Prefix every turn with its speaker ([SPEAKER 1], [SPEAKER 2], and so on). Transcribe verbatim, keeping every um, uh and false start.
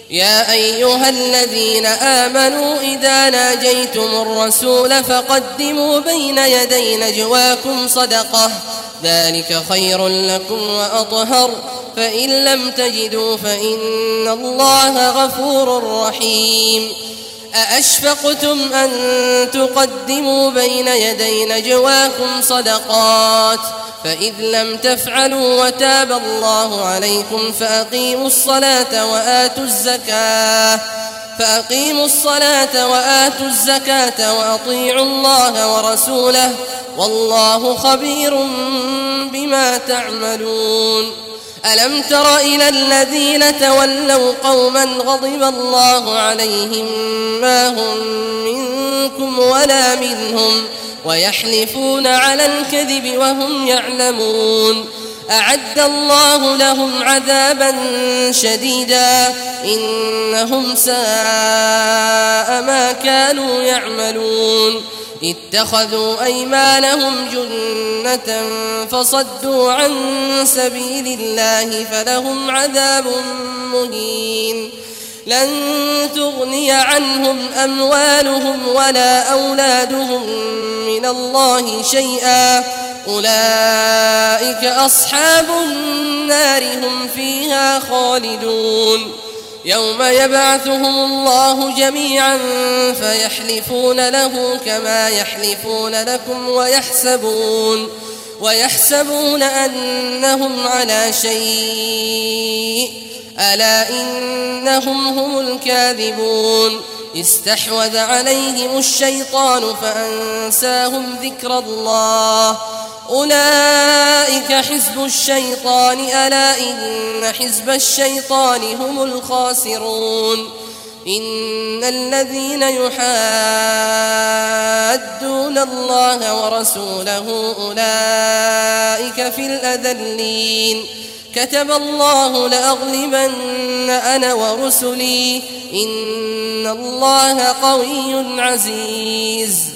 [SPEAKER 1] يا أيها الذين آمنوا إذا ناجيتم الرسول فقدموا بين يدي نجواكم صدقة ذلك خير لكم وأطهر فإن لم تجدوا فإن الله غفور رحيم أأشفقتم أن تقدموا بين يدي نجواكم صدقات فإذ لم تفعلوا وتاب الله عليكم فأقيموا الصلاة وآتوا الزكاة فأقيموا الصلاة وآتوا الزكاة وأطيعوا الله ورسوله والله خبير بما تعملون ألم تر إلى الذين تولوا قوما غضب الله عليهم ما هم منكم ولا منهم ويحلفون على الكذب وهم يعلمون أعد الله لهم عذابا شديدا إنهم ساء ما كانوا يعملون اتخذوا أيمانهم جنة فصدوا عن سبيل الله فلهم عذاب مهين لن تغني عنهم أموالهم ولا أولادهم من الله شيئا أولئك أصحاب النار هم فيها خالدون يوم يبعثهم الله جميعا فيحلفون له كما يحلفون لكم ويحسبون ويحسبون أنهم على شيء ألا إنهم هم الكاذبون استحوذ عليهم الشيطان فأنساهم ذكر الله أولئك حزب الشيطان ألا إن حزب الشيطان هم الخاسرون إن الذين يحادون الله ورسوله أولئك في الأذلين كتب الله لأغلبن أنا ورسلي إن الله قوي عزيز